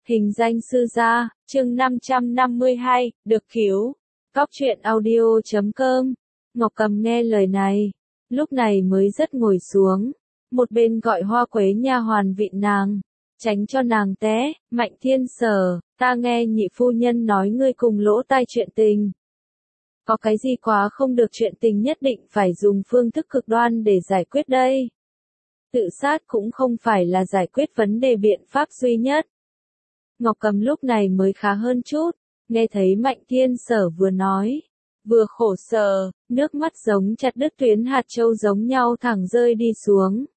Hình danh sư gia, chương 552, được cứu. Góc truyện audio.com. Ngọc Cầm nghe lời này, lúc này mới rất ngồi xuống, một bên gọi Hoa Quế nha hoàn vịn nàng, tránh cho nàng té. Mạnh Thiên Sở, ta nghe nhị phu nhân nói ngươi cùng Lỗ Tai chuyện tình. Có cái gì quá không được, chuyện tình nhất định phải dùng phương thức cực đoan để giải quyết đây. Tự sát cũng không phải là giải quyết vấn đề biện pháp duy nhất. Ngọc Cầm lúc này mới khá hơn chút, nghe thấy Mạnh Thiên Sở vừa nói, vừa khổ sở, nước mắt giống chặt đứt tuyến hạt châu giống nhau thẳng rơi đi xuống.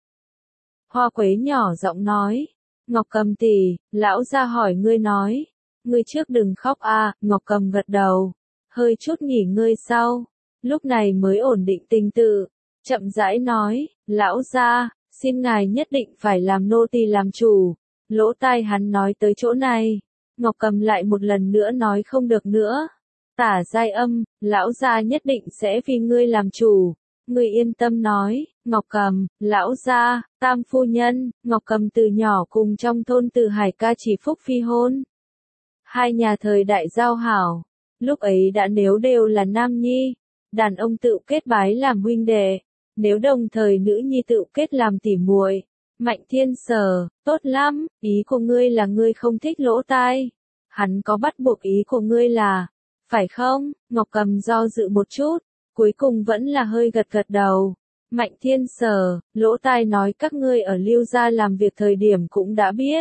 Hoa Quế nhỏ giọng nói, Ngọc Cầm tỷ, lão gia hỏi ngươi nói, ngươi trước đừng khóc a. Ngọc Cầm gật đầu, hơi chút nghỉ ngơi sau, lúc này mới ổn định tình tự, chậm rãi nói, lão gia, xin ngài nhất định phải làm nô tỳ làm chủ. Lỗ tai hắn nói tới chỗ này, Ngọc Cầm lại một lần nữa nói không được nữa. Tả Giai Âm, lão gia nhất định sẽ vì ngươi làm chủ. Ngươi yên tâm nói, Ngọc Cầm, lão gia, tam phu nhân. Ngọc Cầm từ nhỏ cùng trong thôn Từ Hải ca chỉ phúc phi hôn. Hai nhà thời đại giao hảo, lúc ấy đã nếu đều là nam nhi, đàn ông tự kết bái làm huynh đệ, nếu đồng thời nữ nhi tự kết làm tỉ muội. Mạnh Thiên Sở, tốt lắm, ý của ngươi là ngươi không thích Lỗ Tai. Hắn có bắt buộc ý của ngươi là, phải không? Ngọc Cầm do dự một chút, cuối cùng vẫn là hơi gật gật đầu. Mạnh Thiên Sở, Lỗ Tai nói các ngươi ở Lưu gia làm việc thời điểm cũng đã biết.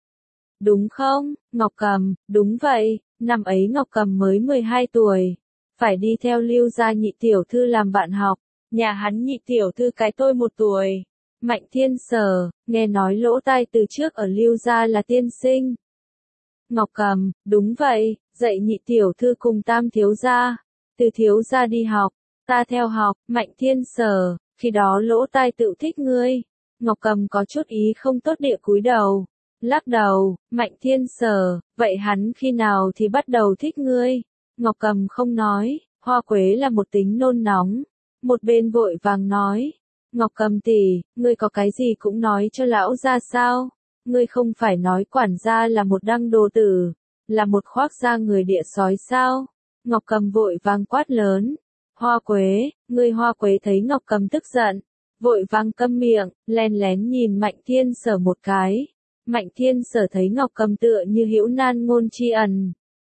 Đúng không? Ngọc Cầm, đúng vậy, năm ấy Ngọc Cầm mới 12 tuổi, phải đi theo Lưu gia nhị tiểu thư làm bạn học, nhà hắn nhị tiểu thư cái tôi 1 tuổi. Mạnh Thiên Sở, nghe nói Lỗ Tai từ trước ở Lưu gia là tiên sinh. Ngọc Cầm, đúng vậy, dạy nhị tiểu thư cùng tam thiếu gia, từ thiếu gia đi học, ta theo học. Mạnh Thiên Sở, khi đó Lỗ Tai tự thích ngươi. Ngọc Cầm có chút ý không tốt địa cúi đầu, lắc đầu. Mạnh Thiên Sở, vậy hắn khi nào thì bắt đầu thích ngươi? Ngọc Cầm không nói. Hoa Quế là một tính nôn nóng, một bên vội vàng nói, Ngọc Cầm tỷ, ngươi có cái gì cũng nói cho lão gia sao? Ngươi không phải nói quản gia là một đăng đồ tử, là một khoác da người địa sói sao? Ngọc Cầm vội vàng quát lớn. Hoa Quế, ngươi. Hoa Quế thấy Ngọc Cầm tức giận, vội vàng câm miệng, lén lén nhìn Mạnh Thiên Sở một cái. Mạnh Thiên Sở thấy Ngọc Cầm tựa như hữu nan ngôn tri ẩn.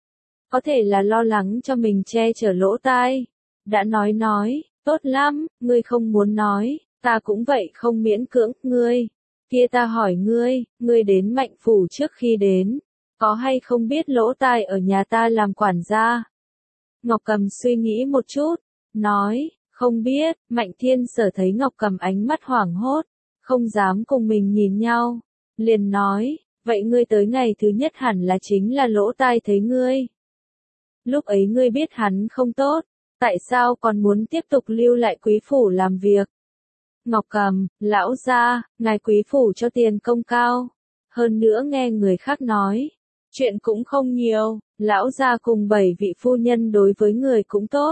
Có thể là lo lắng cho mình che chở Lỗ Tai. Đã nói, tốt lắm, ngươi không muốn nói, ta cũng vậy không miễn cưỡng. Ngươi, kia ta hỏi ngươi đến Mạnh phủ trước khi đến, có hay không biết Lỗ Tai ở nhà ta làm quản gia? Ngọc Cầm suy nghĩ một chút, nói, không biết. Mạnh Thiên Sở thấy Ngọc Cầm ánh mắt hoảng hốt, không dám cùng mình nhìn nhau, liền nói, vậy ngươi tới ngày thứ nhất hẳn là chính là Lỗ Tai thấy ngươi. Lúc ấy ngươi biết hắn không tốt, tại sao còn muốn tiếp tục lưu lại quý phủ làm việc? Ngọc Cầm, lão gia, ngài quý phủ cho tiền công cao, hơn nữa nghe người khác nói, chuyện cũng không nhiều, lão gia cùng 7 vị phu nhân đối với người cũng tốt.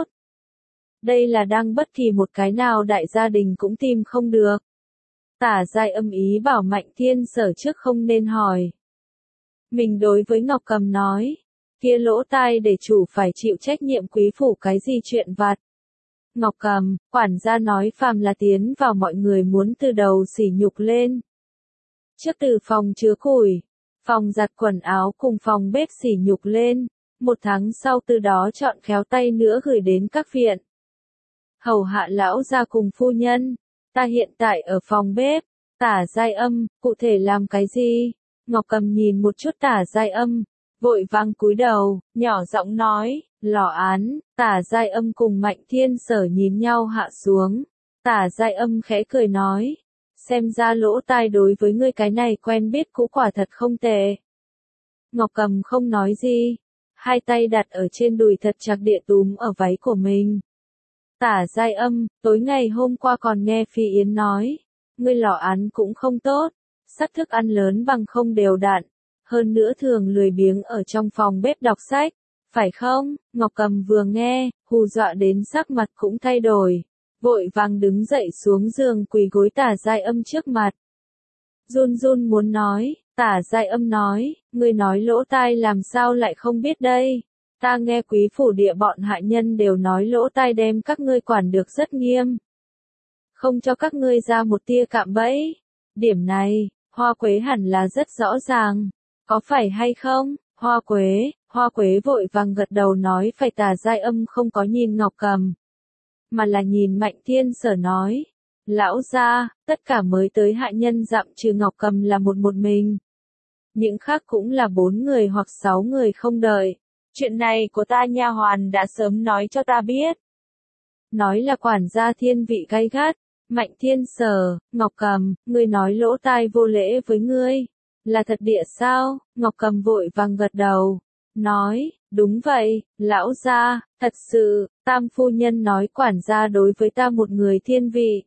Đây là đang bất kỳ một cái nào đại gia đình cũng tìm không được. Tả Giai Âm ý bảo Mạnh Thiên Sở trước không nên hỏi. Mình đối với Ngọc Cầm nói, kia Lỗ Tai để chủ phải chịu trách nhiệm quý phủ cái gì chuyện vặt. Ngọc Cầm, quản gia nói phàm là tiến vào mọi người muốn từ đầu sỉ nhục lên. Trước từ phòng chứa củi, phòng giặt quần áo cùng phòng bếp sỉ nhục lên, 1 tháng sau từ đó chọn khéo tay nữa gửi đến các viện. Hầu hạ lão gia cùng phu nhân, ta hiện tại ở phòng bếp. Tả Giai Âm, cụ thể làm cái gì? Ngọc Cầm nhìn một chút Tả Giai Âm, vội vàng cúi đầu, nhỏ giọng nói, lò án. Tả Giai Âm cùng Mạnh Thiên Sở nhìn nhau hạ xuống. Tả Giai Âm khẽ cười nói, xem ra Lỗ Tai đối với ngươi cái này quen biết cũ quả thật không tệ. Ngọc Cầm không nói gì, hai tay đặt ở trên đùi thật chặt địa túm ở váy của mình. Tả Giai Âm, tối ngày hôm qua còn nghe Phi Yến nói, ngươi lò án cũng không tốt, sắc thức ăn lớn bằng không đều đặn, hơn nữa thường lười biếng ở trong phòng bếp đọc sách, phải không? Ngọc Cầm vừa nghe, hù dọa đến sắc mặt cũng thay đổi, vội vàng đứng dậy xuống giường quỳ gối Tả Giai Âm trước mặt. run run muốn nói, Tả Giai Âm nói, ngươi nói lỗ tai làm sao lại không biết đây. Ta nghe quý phủ địa bọn hạ nhân đều nói lỗ tai đem các ngươi quản được rất nghiêm. Không cho các ngươi ra một tia cạm bẫy. Điểm này, Hoa Quế hẳn là rất rõ ràng. Có phải hay không? Hoa Quế vội vàng gật đầu nói phải. Tả Giai Âm không có nhìn Ngọc Cầm, mà là nhìn Mạnh Thiên Sở nói. Lão gia, tất cả mới tới hạ nhân dặm trừ Ngọc Cầm là một mình. Những khác cũng là 4 người hoặc 6 người không đợi. Chuyện này của ta nha hoàn đã sớm nói cho ta biết. Nói là quản gia thiên vị gay gắt. Mạnh Thiên Sở, Ngọc Cầm, ngươi nói lỗ tai vô lễ với ngươi. Là thật địa sao? Ngọc Cầm vội vàng gật đầu. Nói, đúng vậy, lão gia, thật sự, Tam phu nhân nói quản gia đối với ta một người thiên vị.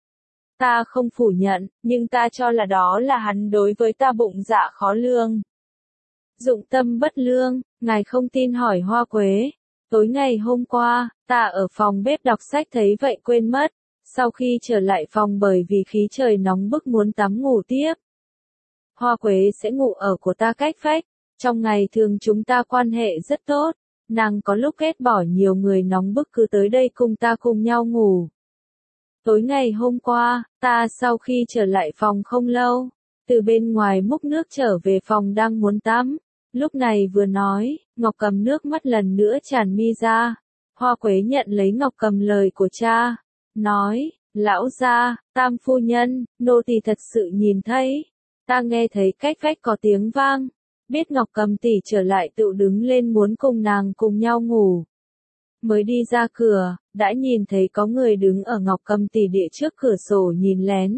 Ta không phủ nhận, nhưng ta cho là đó là hắn đối với ta bụng dạ khó lường. Dụng tâm bất lương, ngài không tin hỏi Hoa Quế. Tối ngày hôm qua, ta ở phòng bếp đọc sách thấy vậy quên mất. Sau khi trở lại phòng bởi vì khí trời nóng bức muốn tắm ngủ tiếp. Hoa Quế sẽ ngủ ở của ta cách vách. Trong ngày thường chúng ta quan hệ rất tốt. Nàng có lúc ghét bỏ nhiều người nóng bức cứ tới đây cùng ta cùng nhau ngủ. Tối ngày hôm qua, ta sau khi trở lại phòng không lâu, từ bên ngoài múc nước trở về phòng đang muốn tắm. Lúc này vừa nói, Ngọc Cầm nước mắt lần nữa tràn mi ra. Hoa Quế nhận lấy Ngọc Cầm lời của cha. Nói, lão gia, Tam phu nhân, nô tỳ thật sự nhìn thấy. Ta nghe thấy cách vách có tiếng vang. Biết Ngọc Cầm tỷ trở lại tự đứng lên muốn cùng nàng cùng nhau ngủ. Mới đi ra cửa, đã nhìn thấy có người đứng ở Ngọc Cầm tỷ địa trước cửa sổ nhìn lén.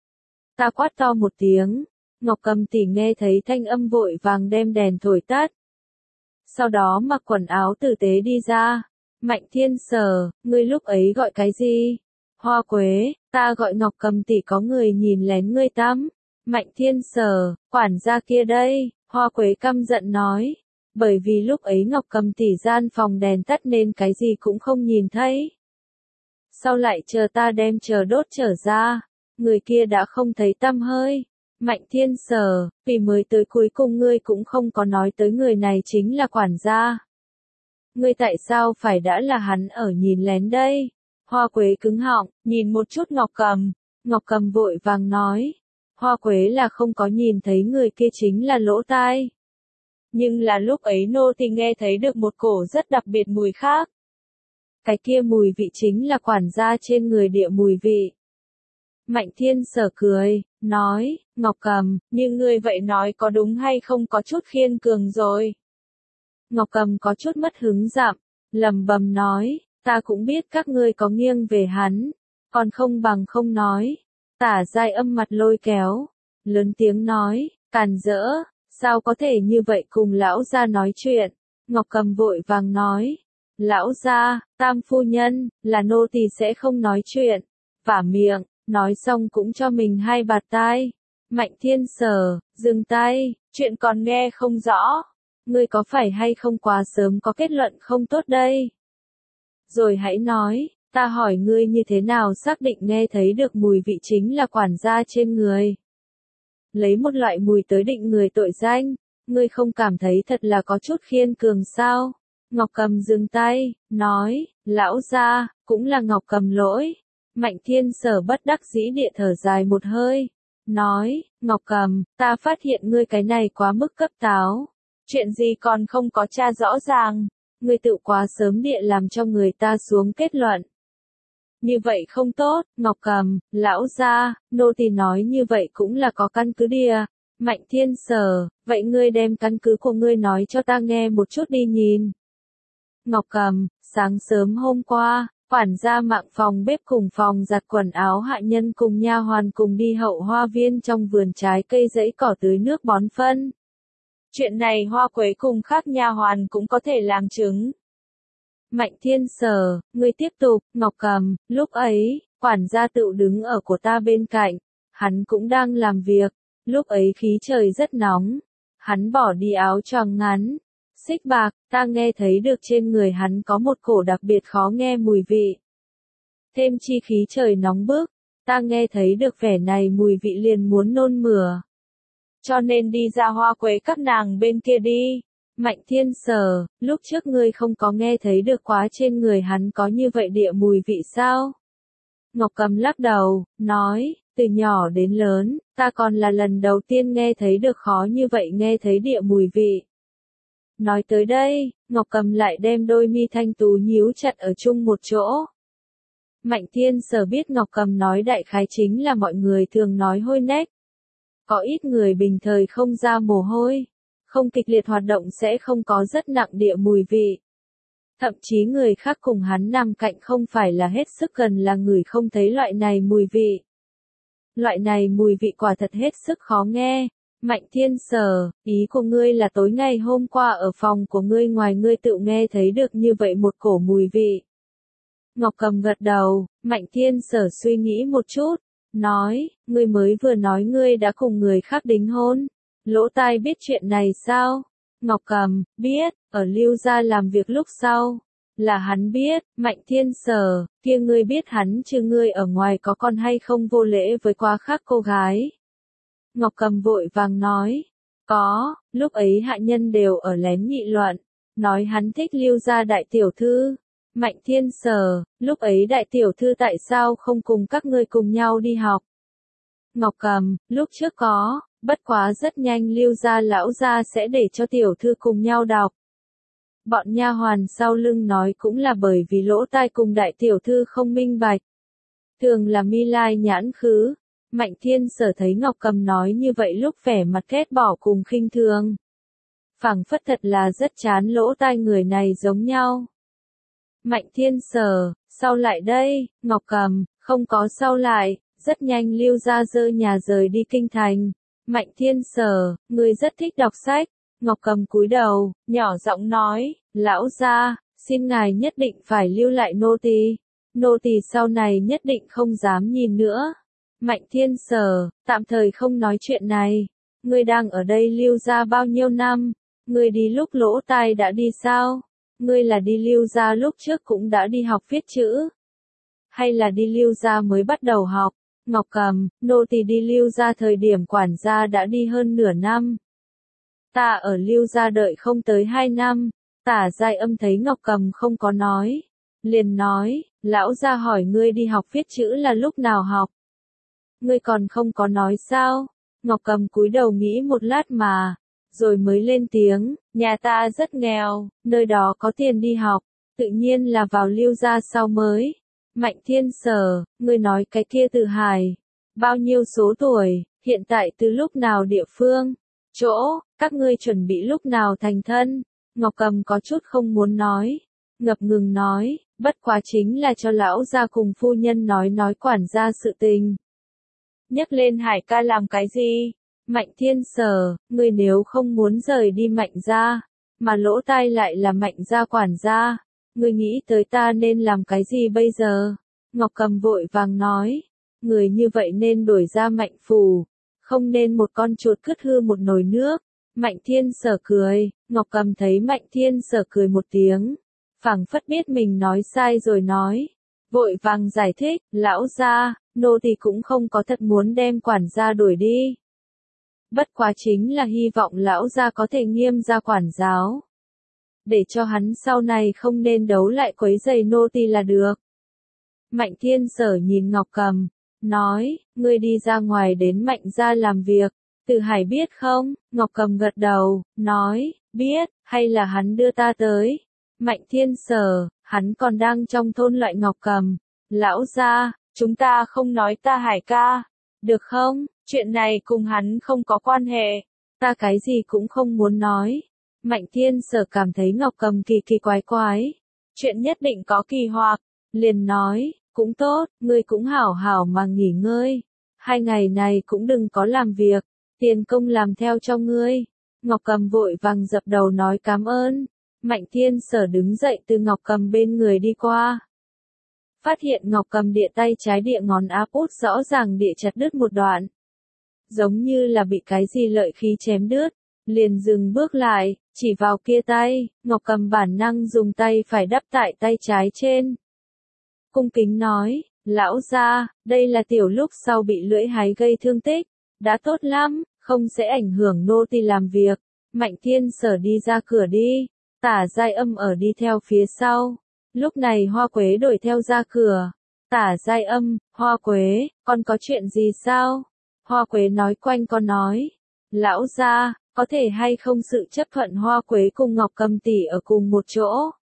Ta quát to một tiếng. Ngọc Cầm tỷ nghe thấy thanh âm vội vàng đem đèn thổi tắt. Sau đó mặc quần áo tử tế đi ra. Mạnh Thiên Sở, ngươi lúc ấy gọi cái gì? Hoa Quế, ta gọi Ngọc Cầm tỷ có người nhìn lén ngươi tắm. Mạnh Thiên Sở, quản gia kia đây. Hoa Quế căm giận nói. Bởi vì lúc ấy Ngọc Cầm tỷ gian phòng đèn tắt nên cái gì cũng không nhìn thấy. Sau lại chờ ta đem chờ đốt trở ra, người kia đã không thấy tăm hơi. Mạnh Thiên Sở, vì mới tới cuối cùng ngươi cũng không có nói tới người này chính là quản gia. Ngươi tại sao phải đã là hắn ở nhìn lén đây? Hoa Quế cứng họng, nhìn một chút Ngọc Cầm. Ngọc Cầm vội vàng nói. Hoa Quế là không có nhìn thấy người kia chính là lỗ tai. Nhưng là lúc ấy nô tỳ nghe thấy được một cổ rất đặc biệt mùi khác. Cái kia mùi vị chính là quản gia trên người địa mùi vị. Mạnh Thiên Sở cười, nói, Ngọc Cầm, nhưng ngươi vậy nói có đúng hay không có chút khiên cường rồi. Ngọc Cầm có chút mất hứng dặm, lầm bầm nói, ta cũng biết các ngươi có nghiêng về hắn, còn không bằng không nói. Tả Giai Âm mặt lôi kéo, lớn tiếng nói, càn rỡ, sao có thể như vậy cùng lão gia nói chuyện. Ngọc Cầm vội vàng nói, lão gia, Tam phu nhân, là nô tỳ sẽ không nói chuyện. Vả miệng, nói xong cũng cho mình 2 bạt tai. Mạnh Thiên Sở, dừng tay, chuyện còn nghe không rõ. Ngươi có phải hay không quá sớm có kết luận không tốt đây? Rồi hãy nói, ta hỏi ngươi như thế nào xác định nghe thấy được mùi vị chính là quản gia trên người. Lấy một loại mùi tới định người tội danh, ngươi không cảm thấy thật là có chút khiên cường sao? Ngọc Cầm dừng tay, nói, lão gia, cũng là Ngọc Cầm lỗi. Mạnh Thiên Sở bất đắc dĩ địa thở dài một hơi, nói, Ngọc Cầm, ta phát hiện ngươi cái này quá mức cấp táo. Chuyện gì còn không có tra rõ ràng, ngươi tự quá sớm địa làm cho người ta xuống kết luận. Như vậy không tốt, Ngọc Cầm, lão gia, nô tỳ nói như vậy cũng là có căn cứ địa. Mạnh Thiên Sở, vậy ngươi đem căn cứ của ngươi nói cho ta nghe một chút đi nhìn. Ngọc Cầm, sáng sớm hôm qua, quản gia Mạng phòng bếp cùng phòng giặt quần áo hạ nhân cùng nha hoàn cùng đi hậu hoa viên trong vườn trái cây dãy cỏ tưới nước bón phân. Chuyện này Hoa Quế cùng khác nha hoàn cũng có thể làm chứng. Mạnh Thiên Sở, ngươi tiếp tục. Ngọc Cầm, lúc ấy, quản gia tự đứng ở của ta bên cạnh, hắn cũng đang làm việc, lúc ấy khí trời rất nóng, hắn bỏ đi áo choàng ngắn, xích bạc, ta nghe thấy được trên người hắn có một cổ đặc biệt khó nghe mùi vị. Thêm chi khí trời nóng bức, ta nghe thấy được vẻ này mùi vị liền muốn nôn mửa. Cho nên đi ra hoa quế các nàng bên kia đi. Mạnh Thiên Sở, lúc trước ngươi không có nghe thấy được quá trên người hắn có như vậy địa mùi vị sao? Ngọc Cầm lắc đầu, nói, từ nhỏ đến lớn, ta còn là lần đầu tiên nghe thấy được khó như vậy nghe thấy địa mùi vị. Nói tới đây, Ngọc Cầm lại đem đôi mi thanh tú nhíu chặt ở chung một chỗ. Mạnh Thiên Sở biết Ngọc Cầm nói đại khái chính là mọi người thường nói hôi nách. Có ít người bình thời không ra mồ hôi, không kịch liệt hoạt động sẽ không có rất nặng địa mùi vị. Thậm chí người khác cùng hắn nằm cạnh không phải là hết sức gần là người không thấy loại này mùi vị. Loại này mùi vị quả thật hết sức khó nghe. Mạnh Thiên Sở, ý của ngươi là tối ngày hôm qua ở phòng của ngươi ngoài ngươi tự nghe thấy được như vậy một cổ mùi vị. Ngọc Cầm gật đầu, Mạnh Thiên Sở suy nghĩ một chút, nói, ngươi mới vừa nói ngươi đã cùng người khác đính hôn. Lỗ Tai biết chuyện này sao? Ngọc Cầm, biết, ở Lưu gia làm việc lúc sau. Là hắn biết, Mạnh Thiên Sở, kia ngươi biết hắn chứ ngươi ở ngoài có con hay không vô lễ với quá khác cô gái. Ngọc Cầm vội vàng nói, có, lúc ấy hạ nhân đều ở lén nghị luận, nói hắn thích Lưu gia đại tiểu thư. Mạnh Thiên Sở, lúc ấy đại tiểu thư tại sao không cùng các ngươi cùng nhau đi học? Ngọc Cầm, lúc trước có, bất quá rất nhanh Lưu gia lão gia sẽ để cho tiểu thư cùng nhau đọc. Bọn nha hoàn sau lưng nói cũng là bởi vì lỗ tai cùng đại tiểu thư không minh bạch. Thường là mi lai nhãn khứ. Mạnh Thiên Sở thấy Ngọc Cầm nói như vậy lúc vẻ mặt ghét bỏ cùng khinh thường. Phảng phất thật là rất chán lỗ tai người này giống nhau. Mạnh Thiên Sở, sau lại đây, Ngọc Cầm, không có sau lại, rất nhanh Lưu gia dơ nhà rời đi kinh thành. Mạnh Thiên Sở, người rất thích đọc sách. Ngọc Cầm cúi đầu, nhỏ giọng nói, lão gia, xin ngài nhất định phải lưu lại nô tỳ. Nô tỳ sau này nhất định không dám nhìn nữa. Mạnh Thiên Sở, tạm thời không nói chuyện này. Ngươi đang ở đây Lưu gia bao nhiêu năm? Ngươi đi lúc lỗ tai đã đi sao? Ngươi là đi Lưu gia lúc trước cũng đã đi học viết chữ? Hay là đi Lưu gia mới bắt đầu học? Ngọc Cầm, nô tỳ đi Lưu gia thời điểm quản gia đã đi hơn nửa năm. Ta ở Lưu gia đợi không tới 2 năm. Tả Giai Âm thấy Ngọc Cầm không có nói, liền nói, lão gia hỏi ngươi đi học viết chữ là lúc nào học? Ngươi còn không có nói sao? Ngọc Cầm cúi đầu nghĩ một lát mà, rồi mới lên tiếng, nhà ta rất nghèo, nơi đó có tiền đi học, tự nhiên là vào Lưu gia sau mới. Mạnh Thiên Sở, ngươi nói cái kia Từ Hải, bao nhiêu số tuổi, hiện tại từ lúc nào địa phương, chỗ, các ngươi chuẩn bị lúc nào thành thân? Ngọc Cầm có chút không muốn nói, ngập ngừng nói, bất quá chính là cho lão gia cùng phu nhân nói quản gia sự tình. Nhắc lên Hải ca làm cái gì? Mạnh Thiên Sở, ngươi nếu không muốn rời đi Mạnh gia, mà lỗ tai lại là Mạnh gia quản gia, ngươi nghĩ tới ta nên làm cái gì bây giờ? Ngọc Cầm vội vàng nói, người như vậy nên đổi ra Mạnh phủ, không nên một con chuột cứt hư một nồi nước. Mạnh Thiên Sở cười, Ngọc Cầm thấy Mạnh Thiên Sở cười một tiếng, phảng phất biết mình nói sai rồi nói, vội vàng giải thích, lão gia, nô tỳ cũng không có thật muốn đem quản gia đuổi đi. Bất quá chính là hy vọng lão gia có thể nghiêm ra quản giáo, để cho hắn sau này không nên đấu lại quấy rầy nô tỳ là được. Mạnh Thiên Sở nhìn Ngọc Cầm, nói, ngươi đi ra ngoài đến Mạnh gia làm việc. Từ Hải biết không? Ngọc Cầm gật đầu, nói, biết, hay là hắn đưa ta tới? Mạnh Thiên Sở, hắn còn đang trong thôn loại Ngọc Cầm. Lão gia, chúng ta không nói ta Hải ca, được không? Chuyện này cùng hắn không có quan hệ, ta cái gì cũng không muốn nói. Mạnh Thiên Sở cảm thấy Ngọc Cầm kỳ kỳ quái quái, chuyện nhất định có kỳ hoặc, liền nói, cũng tốt, ngươi cũng hảo hảo mà nghỉ ngơi, 2 ngày này cũng đừng có làm việc. Tiền công làm theo cho ngươi. Ngọc Cầm vội vàng dập đầu nói cảm ơn. Mạnh Thiên Sở đứng dậy từ Ngọc Cầm bên người đi qua. Phát hiện Ngọc Cầm địa tay trái địa ngón áp út rõ ràng địa chặt đứt một đoạn. Giống như là bị cái gì lợi khí chém đứt. Liền dừng bước lại, chỉ vào kia tay, Ngọc Cầm bản năng dùng tay phải đắp tại tay trái trên. Cung kính nói, Lão gia, đây là tiểu lúc sau bị lưỡi hái gây thương tích, đã tốt lắm, không sẽ ảnh hưởng nô tỳ làm việc. Mạnh Thiên Sở đi ra cửa đi, Tả Giai Âm ở đi theo phía sau. Lúc này Hoa Quế đuổi theo ra cửa. Tả Giai Âm, Hoa Quế, con có chuyện gì sao? Hoa Quế nói quanh con nói. Lão gia, có thể hay không sự chấp thuận Hoa Quế cùng Ngọc Cầm tỷ ở cùng một chỗ?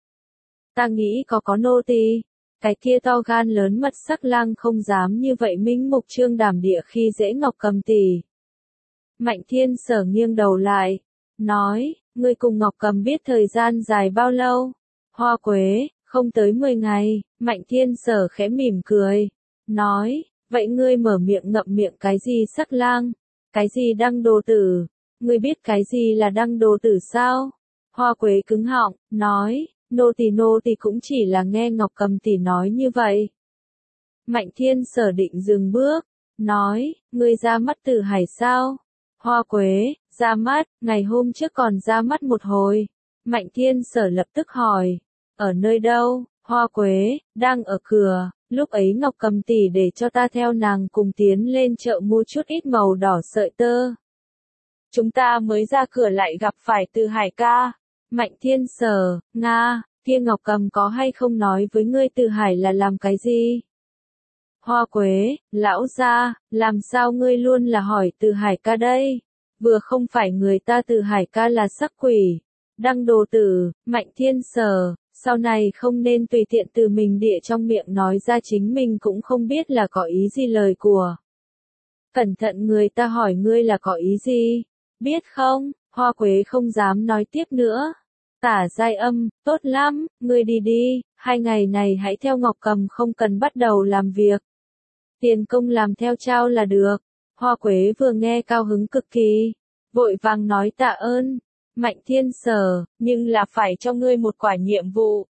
Ta nghĩ có nô tỳ. Cái kia to gan lớn mật sắc lang không dám như vậy minh mục trương đảm địa khi dễ Ngọc Cầm tỷ. Mạnh Thiên Sở nghiêng đầu lại, nói, ngươi cùng Ngọc Cầm biết thời gian dài bao lâu? Hoa Quế, không tới 10 ngày, Mạnh Thiên Sở khẽ mỉm cười, nói, vậy ngươi mở miệng ngậm miệng cái gì sắc lang? Cái gì đăng đồ tử? Ngươi biết cái gì là đăng đồ tử sao? Hoa Quế cứng họng, nói, nô tỳ cũng chỉ là nghe Ngọc Cầm tỷ nói như vậy. Mạnh Thiên Sở định dừng bước, nói, ngươi ra mắt Tử Hải sao? Hoa Quế, ra mắt, ngày hôm trước còn ra mắt một hồi. Mạnh Thiên Sở lập tức hỏi, ở nơi đâu? Hoa Quế, đang ở cửa, lúc ấy Ngọc Cầm tỷ để cho ta theo nàng cùng tiến lên chợ mua chút ít màu đỏ sợi tơ. Chúng ta mới ra cửa lại gặp phải Từ Hải ca. Mạnh Thiên Sở, Nga, kia Ngọc Cầm có hay không nói với ngươi Từ Hải là làm cái gì? Hoa Quế, lão gia, làm sao ngươi luôn là hỏi Từ Hải ca đây? Vừa không phải người ta Từ Hải ca là sắc quỷ. Đăng đồ tử, Mạnh Thiên Sở, sau này không nên tùy tiện từ mình địa trong miệng nói ra chính mình cũng không biết là có ý gì lời của. Cẩn thận người ta hỏi ngươi là có ý gì, biết không? Hoa Quế không dám nói tiếp nữa. Tả Giai Âm, tốt lắm, ngươi đi đi, 2 ngày này hãy theo Ngọc Cầm không cần bắt đầu làm việc. Tiền công làm theo trao là được. Hoa Quế vừa nghe cao hứng cực kỳ, vội vàng nói tạ ơn. Mạnh Thiên Sở, nhưng là phải cho ngươi một quả nhiệm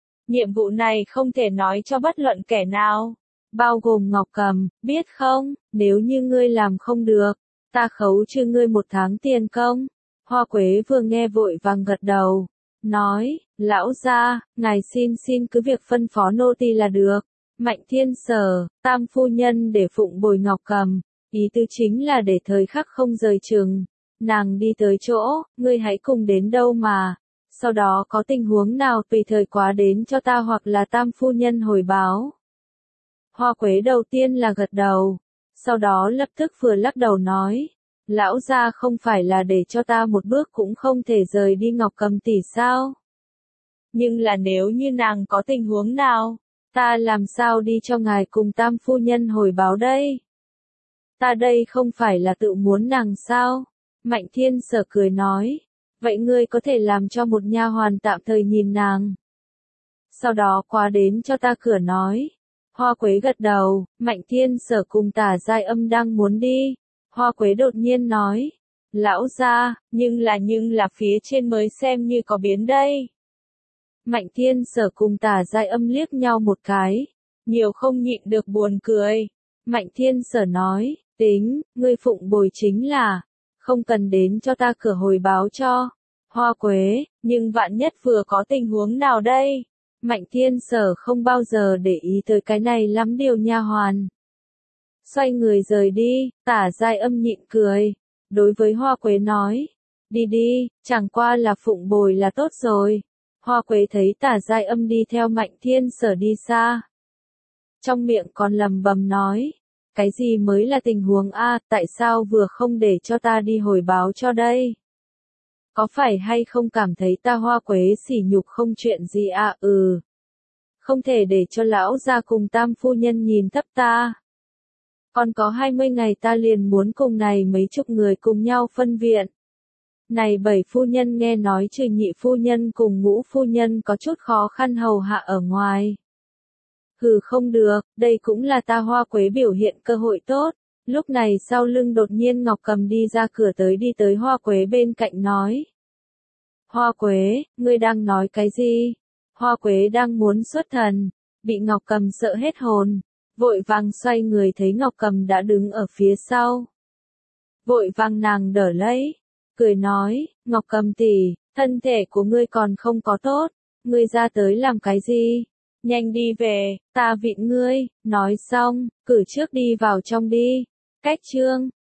vụ này không thể nói cho bất luận kẻ nào, bao gồm Ngọc Cầm, biết không, nếu như ngươi làm không được, ta khấu trừ ngươi 1 tháng tiền công. Hoa Quế vừa nghe vội vàng gật đầu, nói, lão gia, ngài xin cứ việc phân phó nô tỳ là được. Mạnh Thiên Sở, tam phu nhân để phụng bồi Ngọc Cầm, ý tứ chính là để thời khắc không rời chừng. Nàng đi tới chỗ, ngươi hãy cùng đến đâu mà. Sau đó có tình huống nào tùy thời quá đến cho ta hoặc là tam phu nhân hồi báo. Hoa Quế đầu tiên là gật đầu, sau đó lập tức vừa lắc đầu nói, lão gia không phải là để cho ta một bước cũng không thể rời đi Ngọc Cầm tỷ sao? Nhưng là nếu như nàng có tình huống nào, ta làm sao đi cho ngài cùng tam phu nhân hồi báo đây? Ta đây không phải là tự muốn nàng sao? Mạnh Thiên Sở cười nói, vậy ngươi có thể làm cho một nha hoàn tạm thời nhìn nàng. Sau đó qua đến cho ta cửa nói. Hoa Quế gật đầu, Mạnh Thiên Sở cùng Tả Giai Âm đang muốn đi. Hoa Quế đột nhiên nói, lão gia, nhưng là phía trên mới xem như có biến đây. Mạnh Thiên Sở cùng Tả Giai Âm liếc nhau một cái, nhiều không nhịn được buồn cười. Mạnh Thiên Sở nói, tính, ngươi phụng bồi chính là, không cần đến cho ta cửa hồi báo cho. Hoa Quế, nhưng vạn nhất vừa có tình huống nào đây? Mạnh Thiên Sở không bao giờ để ý tới cái này lắm điều nha hoàn. Xoay người rời đi, Tả Giai Âm nhịn cười. Đối với Hoa Quế nói, đi đi, chẳng qua là phụng bồi là tốt rồi. Hoa Quế thấy Tả Giai Âm đi theo Mạnh Thiên Sở đi xa. Trong miệng còn lầm bầm nói, cái gì mới là tình huống a? Tại sao vừa không để cho ta đi hồi báo cho đây? Có phải hay không cảm thấy ta Hoa Quế sỉ nhục không chuyện gì à? Không thể để cho lão gia cùng tam phu nhân nhìn thấp ta. Còn có 20 ngày ta liền muốn cùng này mấy chục người cùng nhau phân viện. Này 7 phu nhân nghe nói trừ nhị phu nhân cùng ngũ phu nhân có chút khó khăn hầu hạ ở ngoài. Không được, đây cũng là ta Hoa Quế biểu hiện cơ hội tốt. Lúc này sau lưng đột nhiên Ngọc Cầm đi ra cửa đi tới Hoa Quế bên cạnh nói. Hoa Quế, ngươi đang nói cái gì? Hoa Quế đang muốn xuất thần, bị Ngọc Cầm sợ hết hồn, vội vàng xoay người thấy Ngọc Cầm đã đứng ở phía sau. Vội vàng nàng đỡ lấy, cười nói, Ngọc Cầm tỷ, thân thể của ngươi còn không có tốt, ngươi ra tới làm cái gì? nhanh đi về, ta vịn ngươi, nói xong, cử trước đi vào trong đi. Cách chương